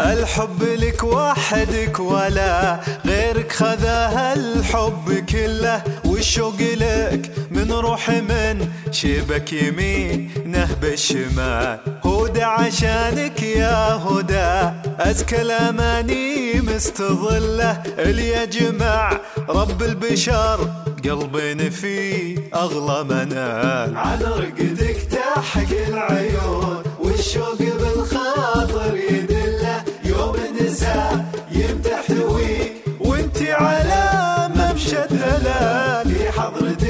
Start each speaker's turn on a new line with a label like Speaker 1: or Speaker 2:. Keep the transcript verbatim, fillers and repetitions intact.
Speaker 1: الحب لك وحدك ولا غيرك خذاها الحب كله، والشوق لك من روحي من شبك يمين نهب الشمال. هدى عشانك يا هدى أزكى الأماني مستظلة، اللي يجمع رب البشر قلبين في أغلى منال. على رقدك تحق العيون والشوق بالخاطر يدله، يوم النساء يمتحويك وانتي على ممشى الدلال. في حضرتك